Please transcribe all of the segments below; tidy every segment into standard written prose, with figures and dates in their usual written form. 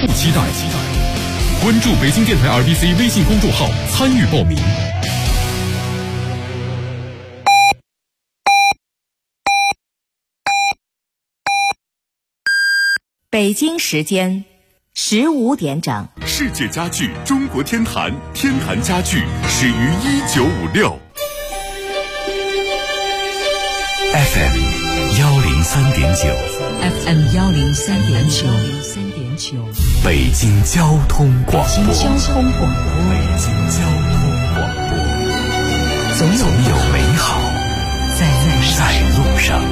不期待。关注北京电台 RBC 微信公众号参与报名。 北京时间15点整。 世界家具中国天坛，天坛家具始于1956。 FM 103.9 FM 103.9 北京交通广播。 北京交通广播，总有美好在路上。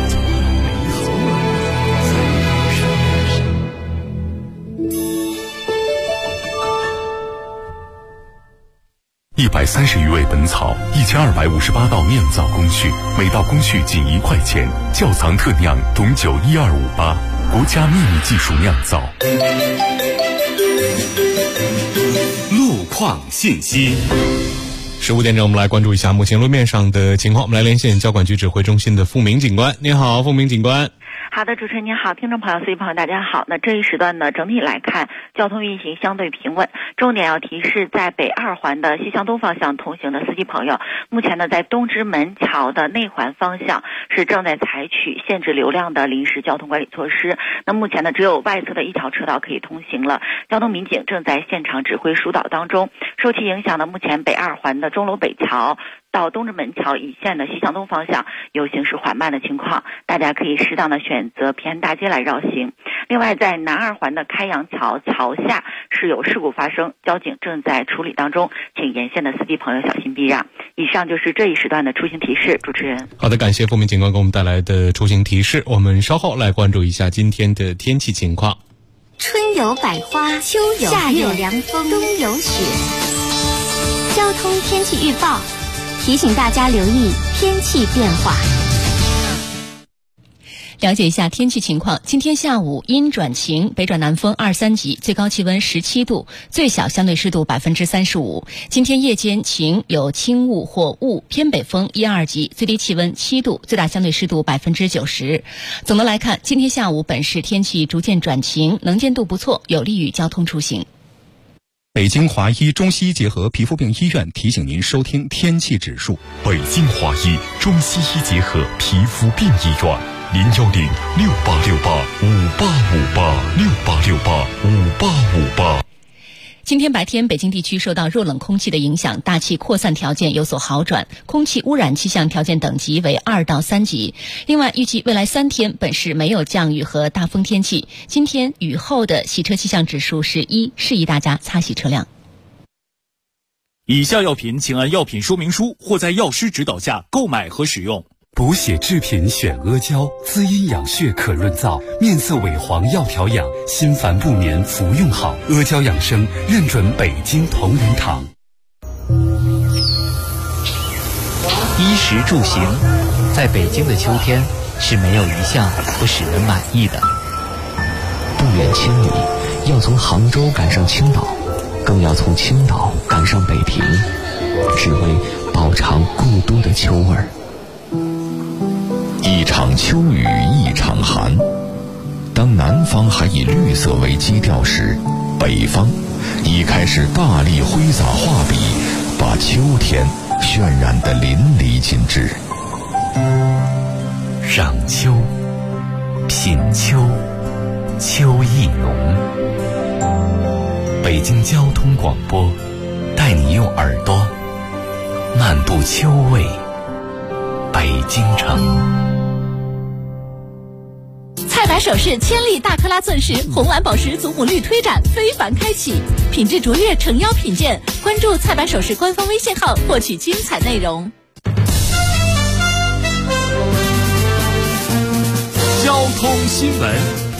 130余味本草，1258道酿造工序，每道工序仅1块钱。窖藏特酿董酒12588，国家秘密技术酿造。路况信息。15点整，我们来关注一下目前路面上的情况。我们来连线交管局指挥中心的付明警官。您好，付明警官。 好的，主持人您好，听众朋友、司机朋友大家好。那这一时段呢，整体来看，交通运行相对平稳。重点要提示，在北2环的西向东方向通行的司机朋友，目前呢，在东直门桥的内环方向是正在采取限制流量的临时交通管理措施。那目前呢，只有外侧的一条车道可以通行了。交通民警正在现场指挥疏导当中。受其影响呢，目前北2环的钟楼北桥到东直门桥一线的西向东方向有行驶缓慢的情况，大家可以适当的选择平安大街来绕行。另外，在南2环的开阳桥桥下是有事故发生，交警正在处理当中，请沿线的司机朋友小心避让。以上就是这一时段的出行提示，主持人。 好的，感谢付明警官给我们带来的出行提示。我们稍后来关注一下今天的天气情况。 春有百花，秋有夏有凉风，冬有雪。交通天气预报提醒大家留意天气变化。 了解一下天气情况，今天下午阴转晴，北转南风2、3级，最高气温17度，最小相对湿度35%。今天夜间晴，有轻雾或雾，偏北风1、2级，最低气温7度，最大相对湿度90%。总的来看，今天下午本市天气逐渐转晴，能见度不错，有利于交通出行。 北京华医中西医结合皮肤病医院提醒您收听天气指数。 北京华医中西医结合皮肤病医院，0106868585858，68685858。 今天白天，北京地区受到弱冷空气的影响，大气扩散条件有所好转，空气污染气象条件等级为2到3级。另外，预计未来3天本市没有降雨和大风天气。今天雨后的洗车气象指数是1，适宜大家擦洗车辆。 以下药品请按药品说明书或在药师指导下购买和使用。 补血制品选阿胶，滋阴养血可润燥，面色萎黄要调养，心烦不眠服用好。阿胶养生认准北京同仁堂。 衣食住行，在北京的秋天是没有一项不使人满意的。 不远千里，要从杭州赶上青岛，更要从青岛赶上北平，只为饱尝故都的秋味儿。 一场秋雨一场寒，当南方还以绿色为基调时，北方已开始大力挥洒画笔，把秋天渲染得淋漓尽致。 赏秋，品秋，秋意浓。北京交通广播带你用耳朵漫步秋味北京城。 菜百首饰千粒大克拉钻石红蓝宝石祖母绿推展非凡开启，品质卓越诚邀品鉴，关注菜百首饰官方微信号获取精彩内容。 交通新闻。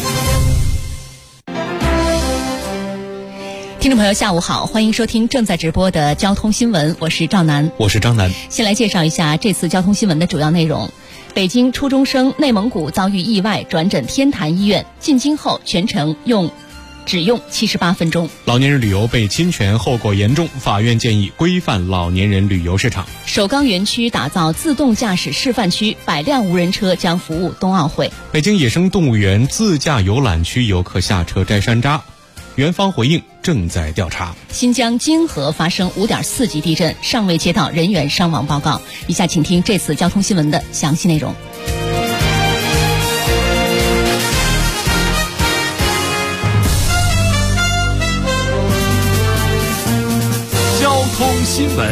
听众朋友下午好，欢迎收听正在直播的交通新闻，我是赵楠。 我是张楠。 先来介绍一下这次交通新闻的主要内容。北京初中生内蒙古遭遇意外，转诊天坛医院，进京后全程只用78分钟。 老年人旅游被侵权，后果严重，法院建议规范老年人旅游市场。 首钢园区打造自动驾驶示范区，100辆无人车将服务冬奥会。 北京野生动物园自驾游览区游客下车摘山楂。 园方回应正在调查。 新疆金河发生5.4级地震，尚未接到人员伤亡报告。以下请听这次交通新闻的详细内容。 交通新闻。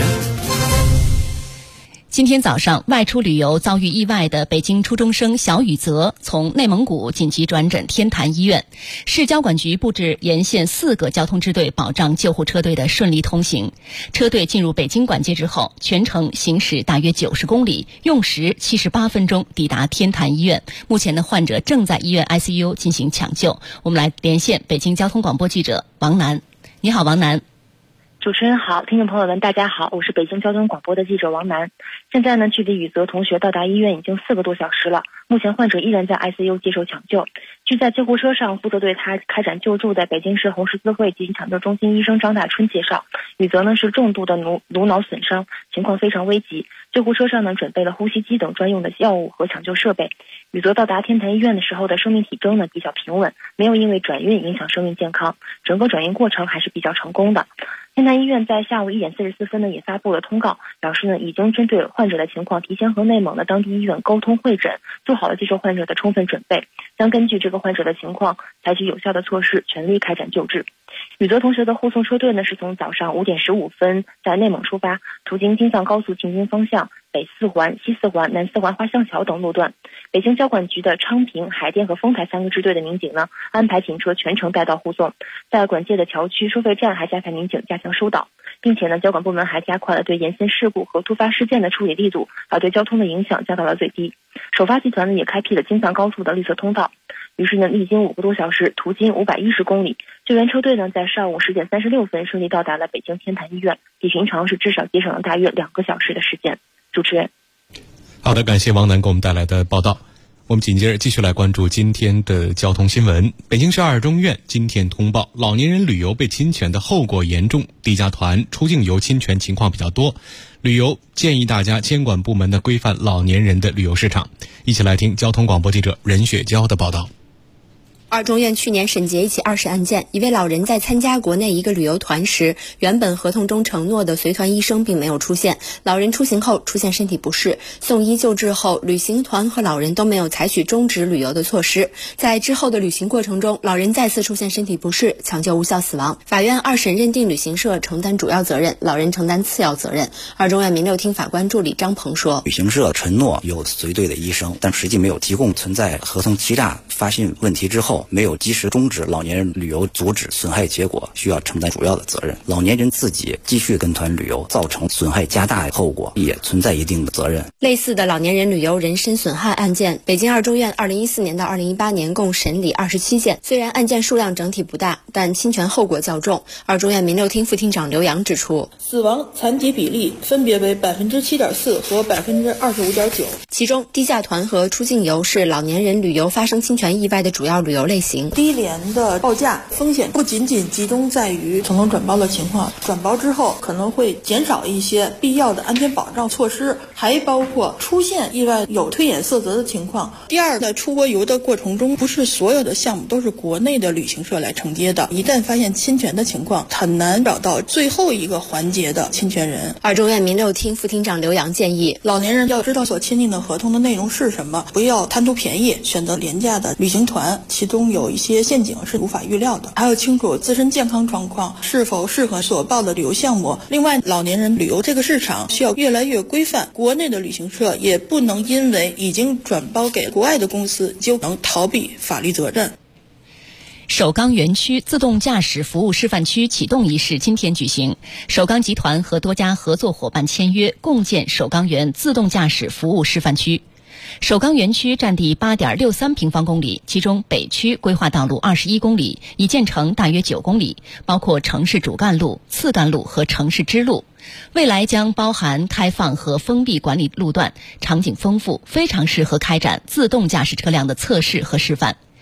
今天早上外出旅游遭遇意外的北京初中生小雨泽从内蒙古紧急转诊天坛医院，市交管局布置沿线4个交通支队，保障救护车队的顺利通行。车队进入北京管界之后，全程行驶大约90公里，用时78分钟抵达天坛医院。目前的患者正在医院 ICU 进行抢救。我们来连线北京交通广播记者王楠。你好，王楠。 主持人好，听众朋友们大家好，我是北京交通广播的记者王楠。现在呢，距离雨泽同学到达医院已经4个多小时了，目前患者依然在 ICU 接受抢救。据在救护车上负责对他开展救助的北京市红十字会急诊抢救中心医生张大春介绍，雨泽呢是重度的颅脑损伤，情况非常危急。救护车上呢准备了呼吸机等专用的药物和抢救设备。雨泽到达天坛医院的时候的生命体征呢比较平稳，没有因为转运影响生命健康，整个转运过程还是比较成功的。天坛医院在下午1点44分呢也发布了通告，表示呢已经针对患者的情况提前和内蒙的当地医院沟通会诊，做好了接受患者的充分准备，将根据这个患者的情况采取有效的措施，全力开展救治。雨泽同学的护送车队呢是从早上5点15分在内蒙出发，途经京藏高速进京方向、北4环、西4环、南4环花巷桥等路段。北京交管局的昌平、海淀和丰台3个支队的民警呢安排警车全程带到护送，在管界的桥区收费站还加派民警加强疏导，并且呢交管部门还加快了对沿线事故和突发事件的处理力度，把对交通的影响降到了最低。首发集团呢也开辟了京藏高速的绿色通道。于是呢，历经5个多小时，途经510公里，救援车队呢在上午10点36分顺利到达了北京天坛医院，比平常是至少节省了大约2个小时的时间。主持人， 好的，感谢王楠给我们带来的报道。我们紧接着继续来关注今天的交通新闻。北京市二中院今天通报，老年人旅游被侵权的后果严重，地价团出境游侵权情况比较多。旅游建议大家监管部门的规范老年人的旅游市场。一起来听交通广播记者任雪娇的报道。 二中院去年审结一起2审案件，一位老人在参加国内一个旅游团时，原本合同中承诺的随团医生并没有出现，老人出行后出现身体不适，送医救治后，旅行团和老人都没有采取终止旅游的措施。在之后的旅行过程中，老人再次出现身体不适，抢救无效死亡。法院2审认定旅行社承担主要责任，老人承担次要责任。二中院民6厅法官助理张鹏说， 旅行社承诺有随队的医生，但实际没有提供，存在合同欺诈发信问题之后没有及时终止老年人旅游，阻止损害结果，需要承担主要的责任。老年人自己继续跟团旅游，造成损害加大后果，也存在一定的责任。 类似的老年人旅游人身损害案件，北京二中院2014年到2018年共审理27件，虽然案件数量整体不大，但侵权后果较重。二中院民6厅副厅长刘洋指出， 死亡残疾比例分别为7.4%和25.9%， 其中低价团和出境游是老年人旅游发生侵权意外的主要旅游类型。 低廉的报价风险不仅仅集中在于层层转包的情况，转包之后可能会减少一些必要的安全保障措施，还包括出现意外有推演色泽的情况。第二，在出国游的过程中，不是所有的项目都是国内的旅行社来承接的，一旦发现侵权的情况，很难找到最后一个环节的侵权人。 二中院民6厅副厅长刘洋建议， 老年人要知道所签订的合同的内容是什么，不要贪图便宜选择廉价的旅行团，其中有一些陷阱是无法预料的，还要清楚自身健康状况是否适合所报的旅游项目。另外，老年人旅游这个市场需要越来越规范，国内的旅行社也不能因为已经转包给国外的公司就能逃避法律责任。 首钢园区自动驾驶服务示范区启动仪式今天举行，首钢集团和多家合作伙伴签约，共建首钢园自动驾驶服务示范区。首钢园区占地8.63平方公里，其中北区规划道路21公里，已建成大约9公里，包括城市主干路、次干路和城市支路。未来将包含开放和封闭管理路段，场景丰富，非常适合开展自动驾驶车辆的测试和示范。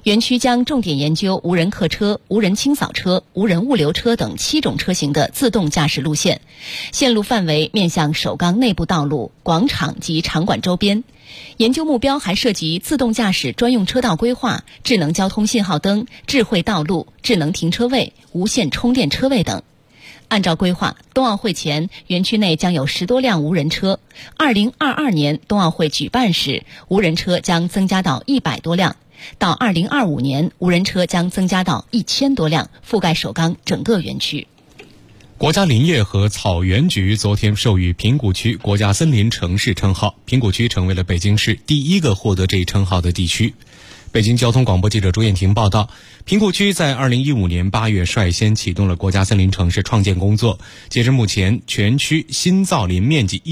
园区将重点研究无人客车、无人清扫车、无人物流车等7种车型的自动驾驶路线，线路范围面向首钢内部道路、广场及场馆周边。研究目标还涉及自动驾驶专用车道规划、智能交通信号灯、智慧道路、智能停车位、无线充电车位等。按照规划，冬奥会前园区内将有10多辆无人车，2022年冬奥会举办时，无人车将增加到100多辆，到2025年，无人车将增加到1000多辆，覆盖首钢整个园区。 国家林业和草原局昨天授予平谷区国家森林城市称号，平谷区成为了北京市第一个获得这一称号的地区。北京交通广播记者朱艳婷报道，平谷区在2015年8月率先启动了国家森林城市创建工作，截至目前，全区新造林面积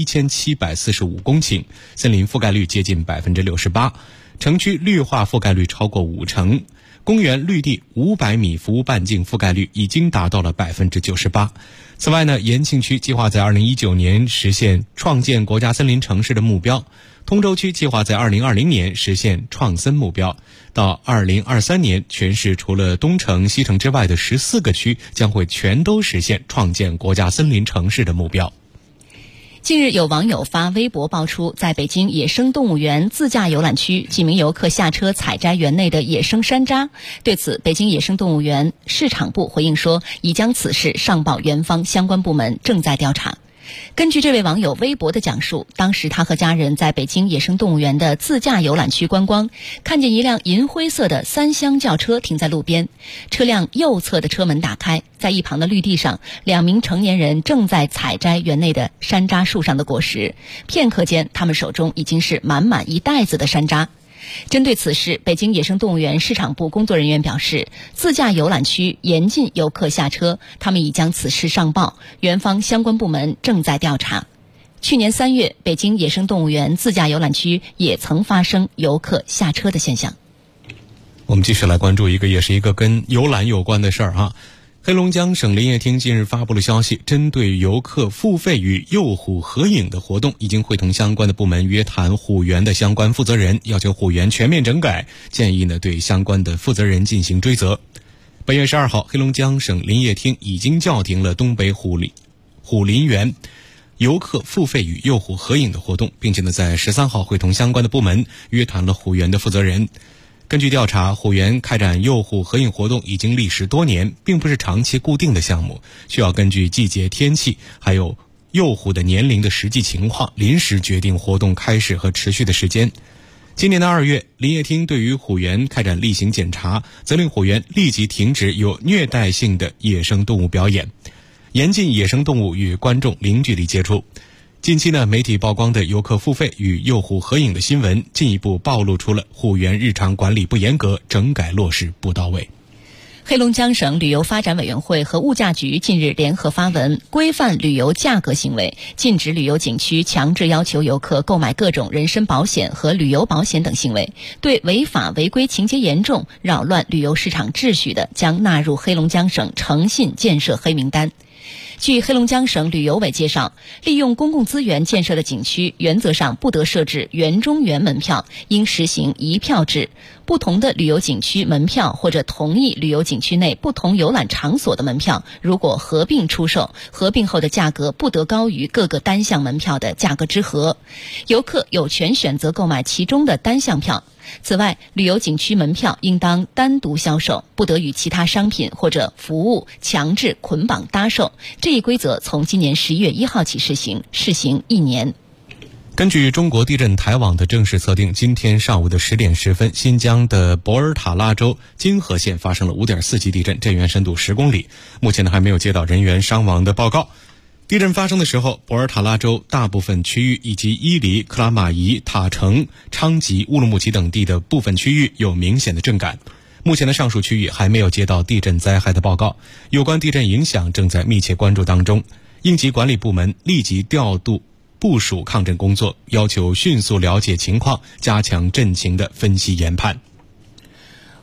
1745公顷，森林覆盖率接近68%，城区绿化覆盖率超过50%，公园绿地500米服务半径覆盖率已经达到了98%。此外呢，延庆区计划在2019年实现创建国家森林城市的目标，通州区计划在2020年实现创森目标，到2023年，全市除了东城、西城之外的14个区将会全都实现创建国家森林城市的目标。 近日有网友发微博爆出，在北京野生动物园自驾游览区，几名游客下车采摘园内的野生山楂。对此，北京野生动物园市场部回应说，已将此事上报园方相关部门，正在调查。根据这位网友微博的讲述，当时他和家人在北京野生动物园的自驾游览区观光，看见一辆银灰色的3厢轿车停在路边，车辆右侧的车门打开，在一旁的绿地上，2名成年人正在采摘园内的山楂树上的果实，片刻间他们手中已经是满满一袋子的山楂。针对此事，北京野生动物园市场部工作人员表示，自驾游览区严禁游客下车，他们已将此事上报，园方相关部门正在调查。去年3月，北京野生动物园自驾游览区也曾发生游客下车的现象。 我们继续来关注也是一个跟游览有关的事儿哈。黑龙江省林业厅近日发布了消息，针对游客付费与幼虎合影的活动，已经会同相关的部门约谈虎园的相关负责人，要求虎园全面整改，建议呢对相关的负责人进行追责。本月12号，黑龙江省林业厅已经叫停了东北虎林园游客付费与幼虎合影的活动，并且呢在13号会同相关的部门约谈了虎园的负责人。根据调查，虎园开展幼虎合影活动已经历时多年，并不是长期固定的项目，需要根据季节、天气还有幼虎的年龄的实际情况，临时决定活动开始和持续的时间。今年的2月，林业厅对于虎园开展例行检查，责令虎园立即停止有虐待性的野生动物表演，严禁野生动物与观众零距离接触。近期呢，媒体曝光的游客付费与幼虎合影的新闻，进一步暴露出了虎园日常管理不严格，整改落实不到位。 黑龙江省旅游发展委员会和物价局近日联合发文，规范旅游价格行为，禁止旅游景区强制要求游客购买各种人身保险和旅游保险等行为，对违法违规情节严重、扰乱旅游市场秩序的，将纳入黑龙江省诚信建设黑名单。据黑龙江省旅游委介绍，利用公共资源建设的景区原则上不得设置园中园门票，应实行一票制。不同的旅游景区门票或者同一旅游景区内不同游览场所的门票，如果合并出售，合并后的价格不得高于各个单项门票的价格之和。游客有权选择购买其中的单项票。此外，旅游景区门票应当单独销售，不得与其他商品或者服务强制捆绑搭售。这一规则从今年11月1号起施行，试行1年。 根据中国地震台网的正式测定，今天上午的10点10分，新疆的博尔塔拉州金河县发生了5.4级地震，震源深度10公里。目前呢还没有接到人员伤亡的报告。地震发生的时候，博尔塔拉州大部分区域以及伊犁、克拉玛依、塔城、昌吉、乌鲁木齐等地的部分区域有明显的震感。目前的上述区域还没有接到地震灾害的报告，有关地震影响正在密切关注当中。应急管理部门立即调度部署抗震工作，要求迅速了解情况，加强震情的分析研判。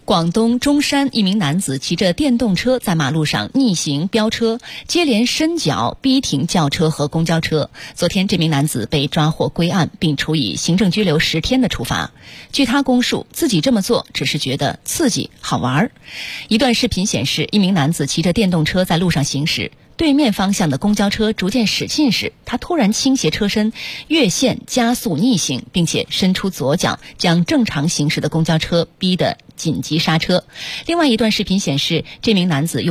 广东中山一名男子骑着电动车在马路上逆行飙车，接连伸脚逼停轿车和公交车。昨天，这名男子被抓获归案，并处以行政拘留10天的处罚。据他供述，自己这么做只是觉得刺激好玩。一段视频显示，一名男子骑着电动车在路上行驶，对面方向的公交车逐渐驶近时，他突然倾斜车身，越线加速逆行，并且伸出左脚，将正常行驶的公交车逼得紧急刹车。另外一段视频显示，这名男子用